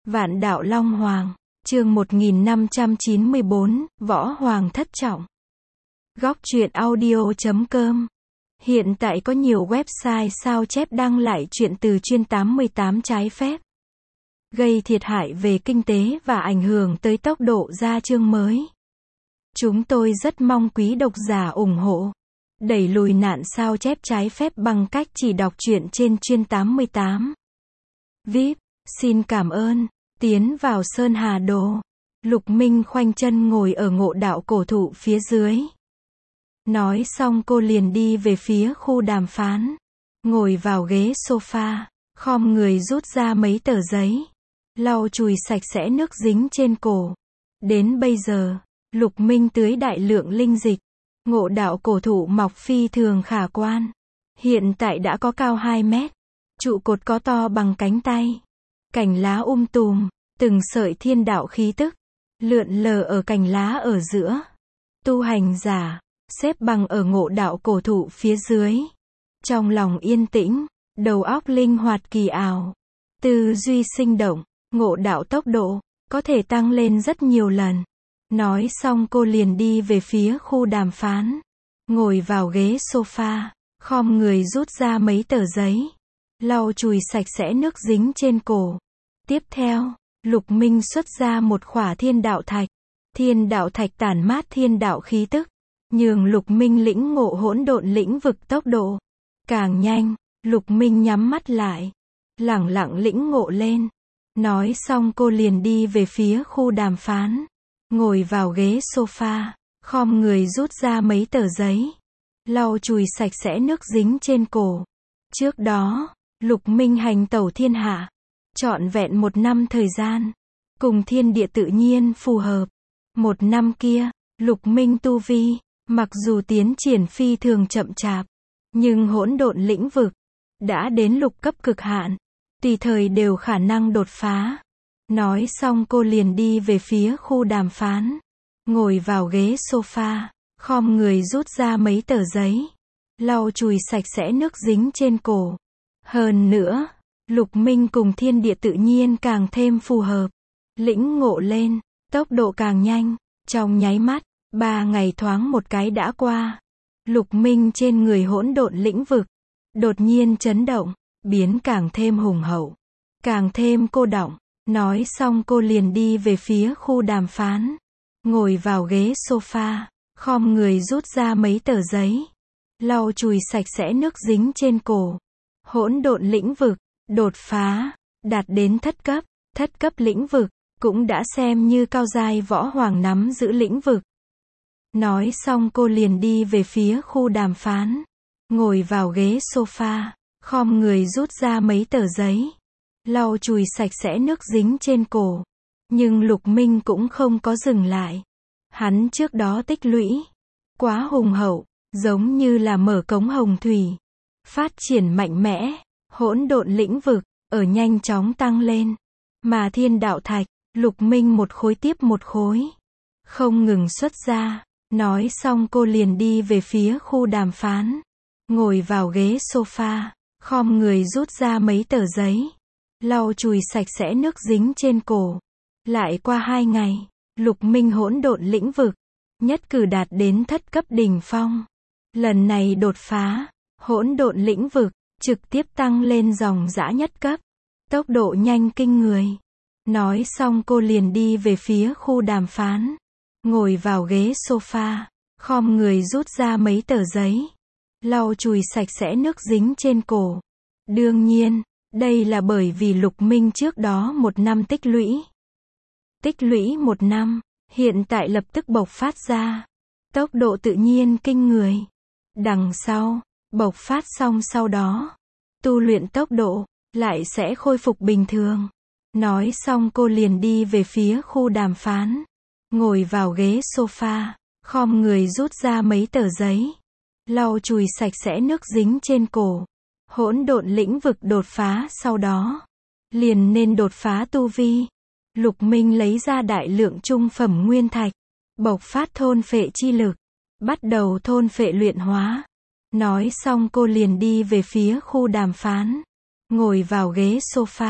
Vạn đạo Long Hoàng, chương 1594, Võ Hoàng thất trọng. Góc truyện audio.com. Hiện tại có nhiều website sao chép đăng lại truyện từ chuyên 88 trái phép, gây thiệt hại về kinh tế và ảnh hưởng tới tốc độ ra chương mới. Chúng tôi rất mong quý độc giả ủng hộ, đẩy lùi nạn sao chép trái phép bằng cách chỉ đọc truyện trên chuyên 88. VIP, xin cảm ơn. Tiến vào Sơn Hà Đồ, Lục Minh khoanh chân ngồi ở ngộ đạo cổ thụ phía dưới. Nói xong cô liền đi về phía khu đàm phán, ngồi vào ghế sofa, khom người rút ra mấy tờ giấy, lau chùi sạch sẽ nước dính trên cổ. Đến bây giờ, Lục Minh tưới đại lượng linh dịch. Ngộ đạo cổ thụ mọc phi thường khả quan. Hiện tại đã có cao 2 mét, trụ cột có to bằng cánh tay. Cành lá tùm, từng sợi thiên đạo khí tức lượn lờ ở cành lá ở giữa. Tu hành giả xếp bằng ở ngộ đạo cổ thụ phía dưới, trong lòng yên tĩnh, đầu óc linh hoạt kỳ ảo, tư duy sinh động. Ngộ đạo tốc độ có thể tăng lên rất nhiều lần. Nói xong cô liền đi về phía khu đàm phán, ngồi vào ghế sofa, khom người rút ra mấy tờ giấy, lau chùi sạch sẽ nước dính trên cổ. Tiếp theo, Lục Minh xuất ra một khỏa thiên đạo thạch. Thiên đạo thạch tản mát thiên đạo khí tức, nhường Lục Minh lĩnh ngộ hỗn độn lĩnh vực tốc độ càng nhanh. Lục Minh nhắm mắt lại, lẳng lặng lĩnh ngộ lên. Nói xong cô liền đi về phía khu đàm phán, ngồi vào ghế sofa, khom người rút ra mấy tờ giấy, lau chùi sạch sẽ nước dính trên cổ. Trước đó, Lục Minh hành tẩu thiên hạ, trọn vẹn 1 năm thời gian, cùng thiên địa tự nhiên phù hợp. 1 năm kia, Lục Minh tu vi, mặc dù tiến triển phi thường chậm chạp, nhưng hỗn độn lĩnh vực đã đến lục cấp cực hạn, tùy thời đều khả năng đột phá. Nói xong cô liền đi về phía khu đàm phán, ngồi vào ghế sofa, khom người rút ra mấy tờ giấy, lau chùi sạch sẽ nước dính trên cổ. Hơn nữa, Lục Minh cùng thiên địa tự nhiên càng thêm phù hợp, lĩnh ngộ lên, tốc độ càng nhanh. Trong nháy mắt, 3 ngày thoáng một cái đã qua. Lục Minh trên người hỗn độn lĩnh vực đột nhiên chấn động, biến càng thêm hùng hậu, càng thêm cô đọng. Nói xong cô liền đi về phía khu đàm phán, ngồi vào ghế sofa, khom người rút ra mấy tờ giấy, lau chùi sạch sẽ nước dính trên cổ. Hỗn độn lĩnh vực đột phá, đạt đến thất cấp. Thất cấp lĩnh vực cũng đã xem như cao giai võ hoàng nắm giữ lĩnh vực. Nói xong cô liền đi về phía khu đàm phán, ngồi vào ghế sofa, khom người rút ra mấy tờ giấy, lau chùi sạch sẽ nước dính trên cổ. Nhưng Lục Minh cũng không có dừng lại. Hắn trước đó tích lũy quá hùng hậu, giống như là mở cống hồng thủy, phát triển mạnh mẽ. Hỗn độn lĩnh vực ở nhanh chóng tăng lên, mà thiên đạo thạch, Lục Minh một khối tiếp một khối, không ngừng xuất ra. Nói xong cô liền đi về phía khu đàm phán, ngồi vào ghế sofa, khom người rút ra mấy tờ giấy, lau chùi sạch sẽ nước dính trên cổ. Lại qua 2 ngày, Lục Minh hỗn độn lĩnh vực nhất cử đạt đến thất cấp đỉnh phong. Lần này đột phá, hỗn độn lĩnh vực trực tiếp tăng lên dòng dã nhất cấp, tốc độ nhanh kinh người. Nói xong cô liền đi về phía khu đàm phán, ngồi vào ghế sofa, khom người rút ra mấy tờ giấy, lau chùi sạch sẽ nước dính trên cổ. Đương nhiên, đây là bởi vì Lục Minh trước đó 1 năm tích lũy. Tích lũy 1 năm, hiện tại lập tức bộc phát ra. Tốc độ tự nhiên kinh người. Đằng sau, bộc phát xong sau đó, tu luyện tốc độ lại sẽ khôi phục bình thường. Nói xong cô liền đi về phía khu đàm phán, ngồi vào ghế sofa, khom người rút ra mấy tờ giấy, lau chùi sạch sẽ nước dính trên cổ. Hỗn độn lĩnh vực đột phá sau đó, liền nên đột phá tu vi. Lục Minh lấy ra đại lượng trung phẩm nguyên thạch, bộc phát thôn phệ chi lực, bắt đầu thôn phệ luyện hóa. Nói xong cô liền đi về phía khu đàm phán, ngồi vào ghế sofa,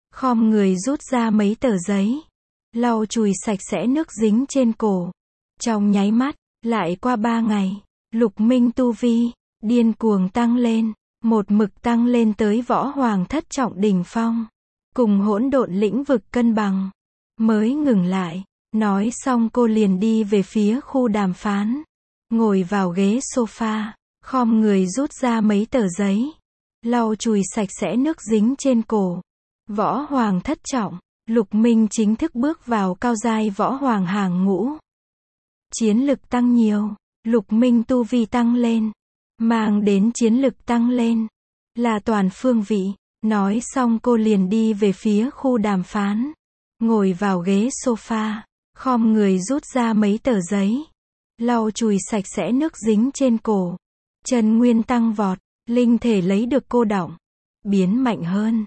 khom người rút ra mấy tờ giấy, lau chùi sạch sẽ nước dính trên cổ. Trong nháy mắt, lại qua 3 ngày, Lục Minh tu vi điên cuồng tăng lên, một mực tăng lên tới võ hoàng thất trọng đỉnh phong, cùng hỗn độn lĩnh vực cân bằng, mới ngừng lại. Nói xong cô liền đi về phía khu đàm phán, ngồi vào ghế sofa, khom người rút ra mấy tờ giấy, lau chùi sạch sẽ nước dính trên cổ. Võ hoàng thất trọng, Lục Minh chính thức bước vào cao giai võ hoàng hàng ngũ. Chiến lực tăng nhiều, Lục Minh tu vi tăng lên, mang đến chiến lực tăng lên, là toàn phương vị. Nói xong cô liền đi về phía khu đàm phán, ngồi vào ghế sofa, khom người rút ra mấy tờ giấy, lau chùi sạch sẽ nước dính trên cổ. Chân nguyên tăng vọt, linh thể lấy được cô đọng, biến mạnh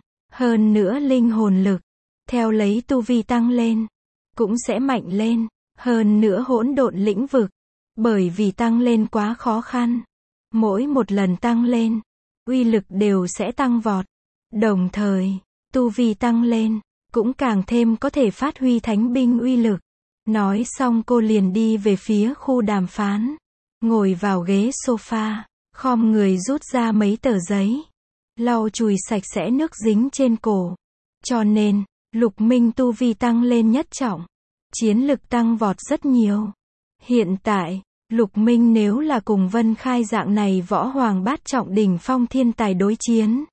hơn nữa linh hồn lực, theo lấy tu vi tăng lên, cũng sẽ mạnh lên, hơn nữa hỗn độn lĩnh vực, bởi vì tăng lên quá khó khăn. Mỗi một lần tăng lên, uy lực đều sẽ tăng vọt, đồng thời, tu vi tăng lên, cũng càng thêm có thể phát huy thánh binh uy lực. Nói xong cô liền đi về phía khu đàm phán, ngồi vào ghế sofa, khom người rút ra mấy tờ giấy, lau chùi sạch sẽ nước dính trên cổ. Cho nên, Lục Minh tu vi tăng lên nhất trọng, chiến lực tăng vọt rất nhiều. Hiện tại, Lục Minh nếu là cùng Vân Khai dạng này võ hoàng bát trọng đỉnh phong thiên tài đối chiến,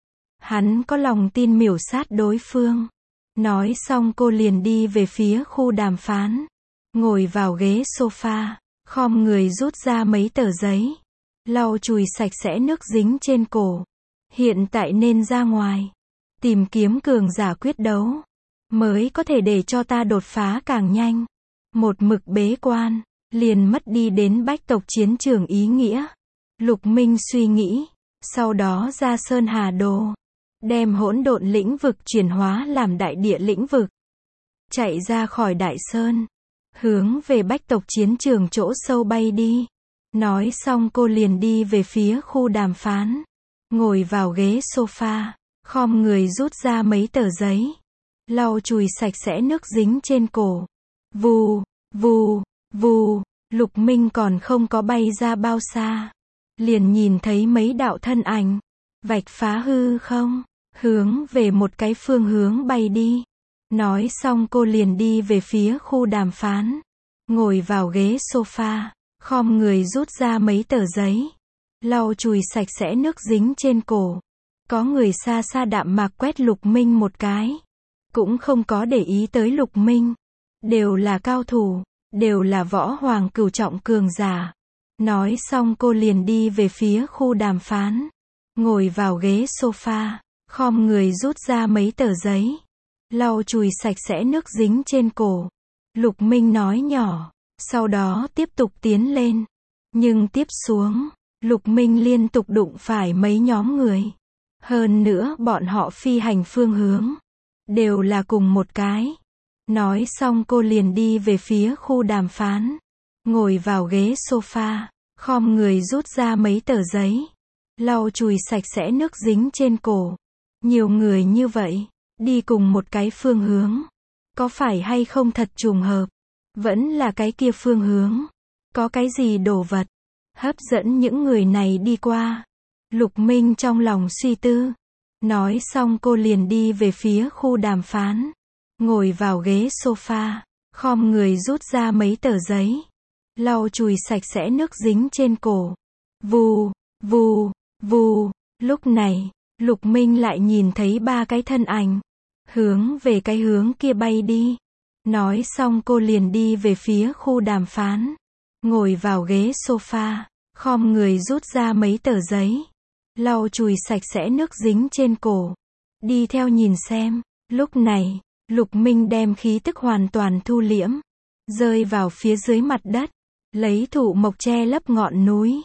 hắn có lòng tin miểu sát đối phương. Nói xong cô liền đi về phía khu đàm phán, ngồi vào ghế sofa, khom người rút ra mấy tờ giấy, lau chùi sạch sẽ nước dính trên cổ. Hiện tại nên ra ngoài, tìm kiếm cường giả quyết đấu, mới có thể để cho ta đột phá càng nhanh. Một mực bế quan, liền mất đi đến bách tộc chiến trường ý nghĩa. Lục Minh suy nghĩ, sau đó ra Sơn Hà Đồ, đem hỗn độn lĩnh vực chuyển hóa làm đại địa lĩnh vực, chạy ra khỏi Đại Sơn, hướng về bách tộc chiến trường chỗ sâu bay đi. Nói xong cô liền đi về phía khu đàm phán, ngồi vào ghế sofa, khom người rút ra mấy tờ giấy, lau chùi sạch sẽ nước dính trên cổ. Vù, vù, vù, Lục Minh còn không có bay ra bao xa, liền nhìn thấy mấy đạo thân ảnh, vạch phá hư không, hướng về một cái phương hướng bay đi. Nói xong cô liền đi về phía khu đàm phán, ngồi vào ghế sofa, khom người rút ra mấy tờ giấy, lau chùi sạch sẽ nước dính trên cổ. Có người xa xa đạm mạc quét Lục Minh một cái, cũng không có để ý tới Lục Minh. Đều là cao thủ, đều là võ hoàng cửu trọng cường giả. Nói xong cô liền đi về phía khu đàm phán, ngồi vào ghế sofa, khom người rút ra mấy tờ giấy, lau chùi sạch sẽ nước dính trên cổ. Lục Minh nói nhỏ, sau đó tiếp tục tiến lên. Nhưng tiếp xuống, Lục Minh liên tục đụng phải mấy nhóm người. Hơn nữa bọn họ phi hành phương hướng đều là cùng một cái. Nói xong cô liền đi về phía khu đàm phán, ngồi vào ghế sofa, khom người rút ra mấy tờ giấy, lau chùi sạch sẽ nước dính trên cổ. Nhiều người như vậy, đi cùng một cái phương hướng, có phải hay không thật trùng hợp? Vẫn là cái kia phương hướng, có cái gì đồ vật hấp dẫn những người này đi qua? Lục Minh trong lòng suy tư. Nói xong cô liền đi về phía khu đàm phán, ngồi vào ghế sofa, khom người rút ra mấy tờ giấy, lau chùi sạch sẽ nước dính trên cổ. Vù, vù, vù. Lúc này, Lục Minh lại nhìn thấy 3 cái thân ảnh, hướng về cái hướng kia bay đi. Nói xong cô liền đi về phía khu đàm phán, ngồi vào ghế sofa, khom người rút ra mấy tờ giấy, lau chùi sạch sẽ nước dính trên cổ. Đi theo nhìn xem. Lúc này, Lục Minh đem khí tức hoàn toàn thu liễm, rơi vào phía dưới mặt đất, lấy thụ mộc che lấp ngọn núi,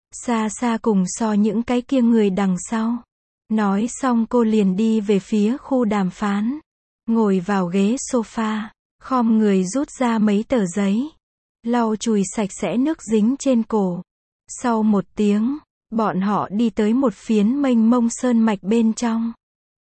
xa xa cùng so những cái kia người đằng sau. Nói xong cô liền đi về phía khu đàm phán, ngồi vào ghế sofa, khom người rút ra mấy tờ giấy, lau chùi sạch sẽ nước dính trên cổ. Sau một tiếng, bọn họ đi tới một phiến mênh mông sơn mạch bên trong.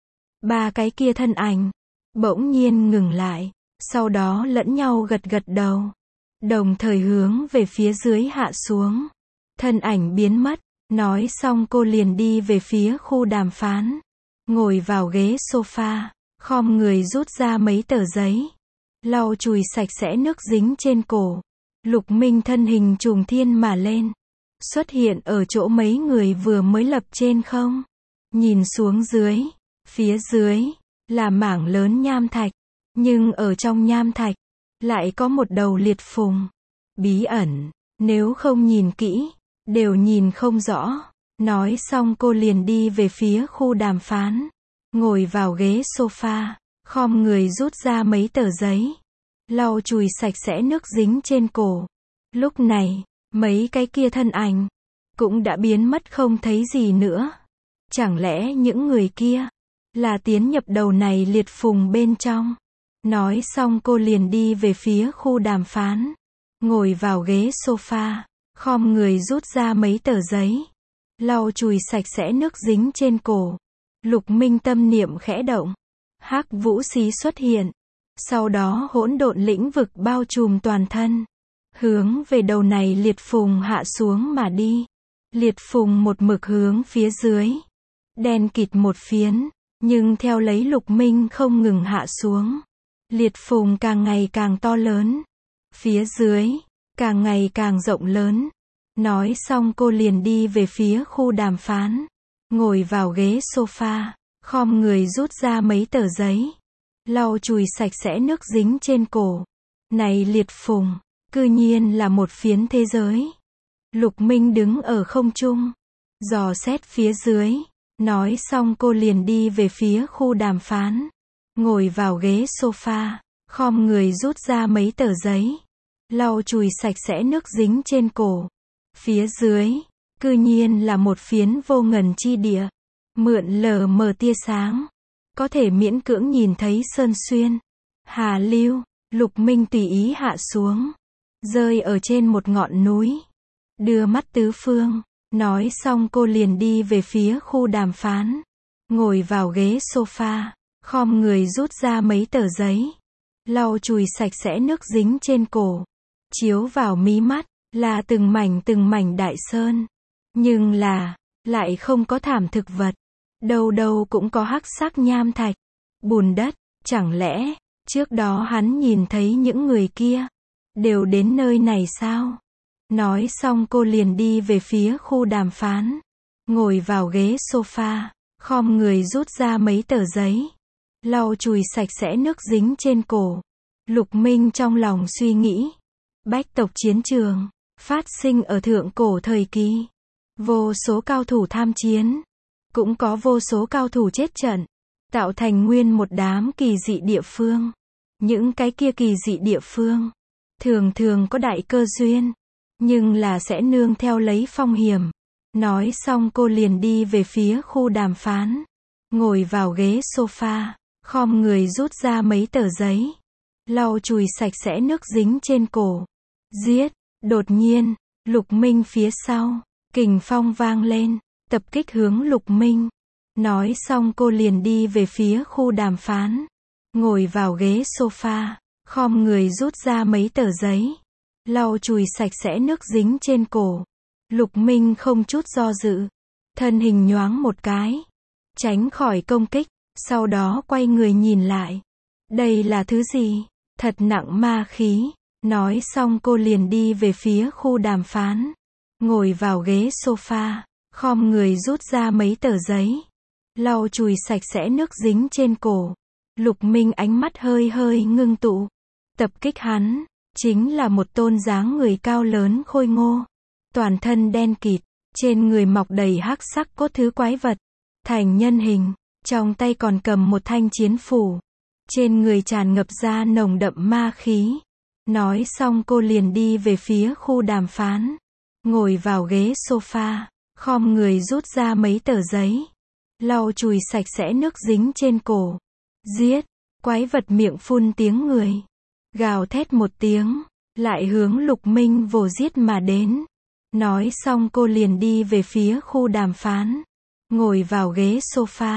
Ba cái kia thân ảnh bỗng nhiên ngừng lại, sau đó lẫn nhau gật gật đầu, đồng thời hướng về phía dưới hạ xuống. Thân ảnh biến mất, nói xong cô liền đi về phía khu đàm phán, ngồi vào ghế sofa, khom người rút ra mấy tờ giấy, lau chùi sạch sẽ nước dính trên cổ. Lục Minh thân hình trùng thiên mà lên, xuất hiện ở chỗ mấy người vừa mới lập trên không. Nhìn xuống dưới, phía dưới là mảng lớn nham thạch, nhưng ở trong nham thạch lại có một đầu liệt phùng bí ẩn, nếu không nhìn kỹ đều nhìn không rõ. Nói xong cô liền đi về phía khu đàm phán, ngồi vào ghế sofa, khom người rút ra mấy tờ giấy, lau chùi sạch sẽ nước dính trên cổ. Lúc này, mấy cái kia thân ảnh cũng đã biến mất không thấy gì nữa. Chẳng lẽ những người kia là tiến nhập đầu này liệt phùng bên trong? Nói xong cô liền đi về phía khu đàm phán, ngồi vào ghế sofa, khom người rút ra mấy tờ giấy, lau chùi sạch sẽ nước dính trên cổ. Lục Minh tâm niệm khẽ động, Hắc Vũ Xí xuất hiện, sau đó hỗn độn lĩnh vực bao trùm toàn thân, hướng về đầu này liệt phùng hạ xuống mà đi. Liệt phùng một mực hướng phía dưới, đen kịt một phiến, nhưng theo lấy Lục Minh không ngừng hạ xuống, liệt phùng càng ngày càng to lớn, phía dưới càng ngày càng rộng lớn. Nói xong cô liền đi về phía khu đàm phán, ngồi vào ghế sofa, khom người rút ra mấy tờ giấy, lau chùi sạch sẽ nước dính trên cổ. Này liệt phùng, cư nhiên là một phiến thế giới. Lục Minh đứng ở không trung, dò xét phía dưới. Nói xong cô liền đi về phía khu đàm phán, ngồi vào ghế sofa, khom người rút ra mấy tờ giấy, lau chùi sạch sẽ nước dính trên cổ. Phía dưới, cư nhiên là một phiến vô ngần chi địa, mượn lờ mờ tia sáng, có thể miễn cưỡng nhìn thấy sơn xuyên, hà lưu. Lục Minh tùy ý hạ xuống, rơi ở trên một ngọn núi, đưa mắt tứ phương. Nói xong cô liền đi về phía khu đàm phán, ngồi vào ghế sofa, khom người rút ra mấy tờ giấy, lau chùi sạch sẽ nước dính trên cổ. Chiếu vào mí mắt là từng mảnh đại sơn, nhưng là lại không có thảm thực vật, đâu đâu cũng có hắc sắc nham thạch, bùn đất. Chẳng lẽ trước đó hắn nhìn thấy những người kia đều đến nơi này sao? Nói xong cô liền đi về phía khu đàm phán, ngồi vào ghế sofa, khom người rút ra mấy tờ giấy, lau chùi sạch sẽ nước dính trên cổ. Lục Minh trong lòng suy nghĩ, bách tộc chiến trường phát sinh ở thượng cổ thời kỳ, vô số cao thủ tham chiến, cũng có vô số cao thủ chết trận, tạo thành nguyên một đám kỳ dị địa phương. Những cái kia kỳ dị địa phương thường thường có đại cơ duyên, nhưng là sẽ nương theo lấy phong hiểm. Nói xong cô liền đi về phía khu đàm phán, ngồi vào ghế sofa, khom người rút ra mấy tờ giấy, lau chùi sạch sẽ nước dính trên cổ. Giết! Đột nhiên, Lục Minh phía sau, kình phong vang lên, tập kích hướng Lục Minh. Nói xong cô liền đi về phía khu đàm phán, ngồi vào ghế sofa, khom người rút ra mấy tờ giấy, lau chùi sạch sẽ nước dính trên cổ. Lục Minh không chút do dự, thân hình nhoáng một cái, tránh khỏi công kích, sau đó quay người nhìn lại. Đây là thứ gì? Thật nặng ma khí. Nói xong cô liền đi về phía khu đàm phán, ngồi vào ghế sofa, khom người rút ra mấy tờ giấy, lau chùi sạch sẽ nước dính trên cổ. Lục Minh ánh mắt hơi hơi ngưng tụ. Tập kích hắn chính là một tôn dáng người cao lớn khôi ngô, toàn thân đen kịt, trên người mọc đầy hắc sắc cốt thứ quái vật, thành nhân hình, trong tay còn cầm một thanh chiến phủ, trên người tràn ngập ra nồng đậm ma khí. Nói xong cô liền đi về phía khu đàm phán, ngồi vào ghế sofa, khom người rút ra mấy tờ giấy, lau chùi sạch sẽ nước dính trên cổ. Giết! Quái vật miệng phun tiếng người, gào thét một tiếng, lại hướng Lục Minh vồ giết mà đến. Nói xong cô liền đi về phía khu đàm phán, ngồi vào ghế sofa,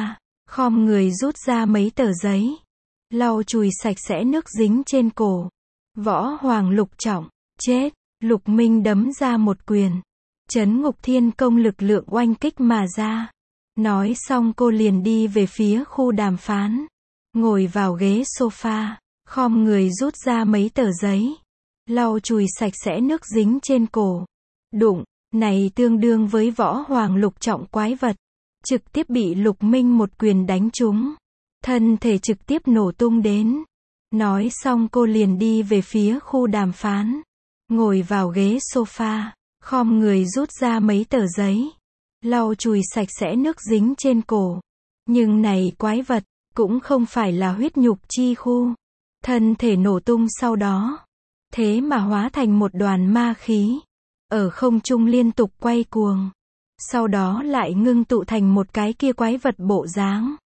khom người rút ra mấy tờ giấy, lau chùi sạch sẽ nước dính trên cổ. Võ Hoàng Lục Trọng, chết, Lục Minh đấm ra một quyền. Trấn Ngục Thiên Công lực lượng oanh kích mà ra. Nói xong cô liền đi về phía khu đàm phán. Ngồi vào ghế sofa, khom người rút ra mấy tờ giấy, lau chùi sạch sẽ nước dính trên cổ. Đụng, này tương đương với Võ Hoàng Lục Trọng quái vật. Trực tiếp bị Lục Minh một quyền đánh trúng. Thân thể trực tiếp nổ tung đến. Nói xong cô liền đi về phía khu đàm phán. Ngồi vào ghế sofa, khom người rút ra mấy tờ giấy, lau chùi sạch sẽ nước dính trên cổ. Nhưng này quái vật, cũng không phải là huyết nhục chi khu. Thân thể nổ tung sau đó, thế mà hóa thành một đoàn ma khí. Ở không trung liên tục quay cuồng. Sau đó lại ngưng tụ thành một cái kia quái vật bộ dáng.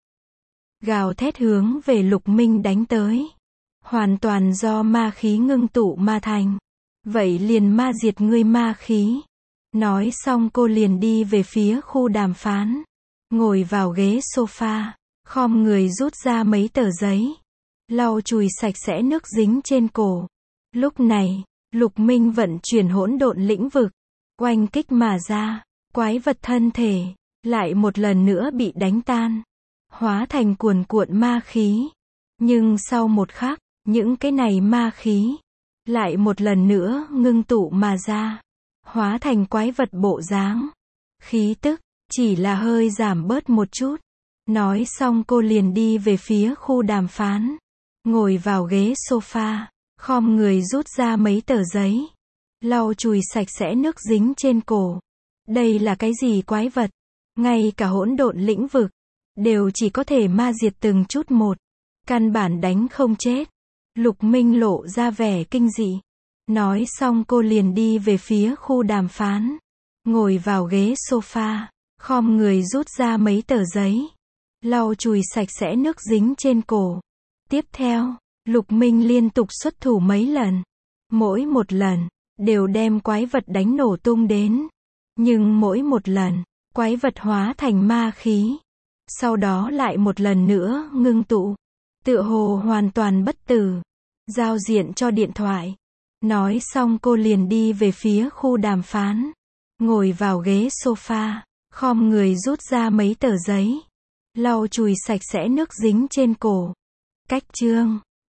Gào thét hướng về Lục Minh đánh tới. Hoàn toàn do ma khí ngưng tụ ma thành. Vậy liền ma diệt ngươi ma khí. Nói xong cô liền đi về phía khu đàm phán. Ngồi vào ghế sofa, khom người rút ra mấy tờ giấy, lau chùi sạch sẽ nước dính trên cổ. Lúc này, Lục Minh vận chuyển hỗn độn lĩnh vực, oanh kích mà ra. Quái vật thân thể, lại một lần nữa bị đánh tan. Hóa thành cuồn cuộn ma khí. Nhưng sau một khắc, những cái này ma khí, lại một lần nữa ngưng tụ mà ra. Hóa thành quái vật bộ dáng. Khí tức, chỉ là hơi giảm bớt một chút. Nói xong cô liền đi về phía khu đàm phán. Ngồi vào ghế sofa, khom người rút ra mấy tờ giấy, lau chùi sạch sẽ nước dính trên cổ. Đây là cái gì quái vật? Ngay cả hỗn độn lĩnh vực, đều chỉ có thể ma diệt từng chút một. Căn bản đánh không chết. Lục Minh lộ ra vẻ kinh dị. Nói xong cô liền đi về phía khu đàm phán. Ngồi vào ghế sofa, khom người rút ra mấy tờ giấy, lau chùi sạch sẽ nước dính trên cổ. Tiếp theo, Lục Minh liên tục xuất thủ mấy lần. Mỗi một lần, đều đem quái vật đánh nổ tung đến. Nhưng mỗi một lần, quái vật hóa thành ma khí. Sau đó lại một lần nữa ngưng tụ. Tựa hồ hoàn toàn bất tử. Giao diện cho điện thoại. Nói xong cô liền đi về phía khu đàm phán. Ngồi vào ghế sofa, khom người rút ra mấy tờ giấy, lau chùi sạch sẽ nước dính trên cổ. Cách chương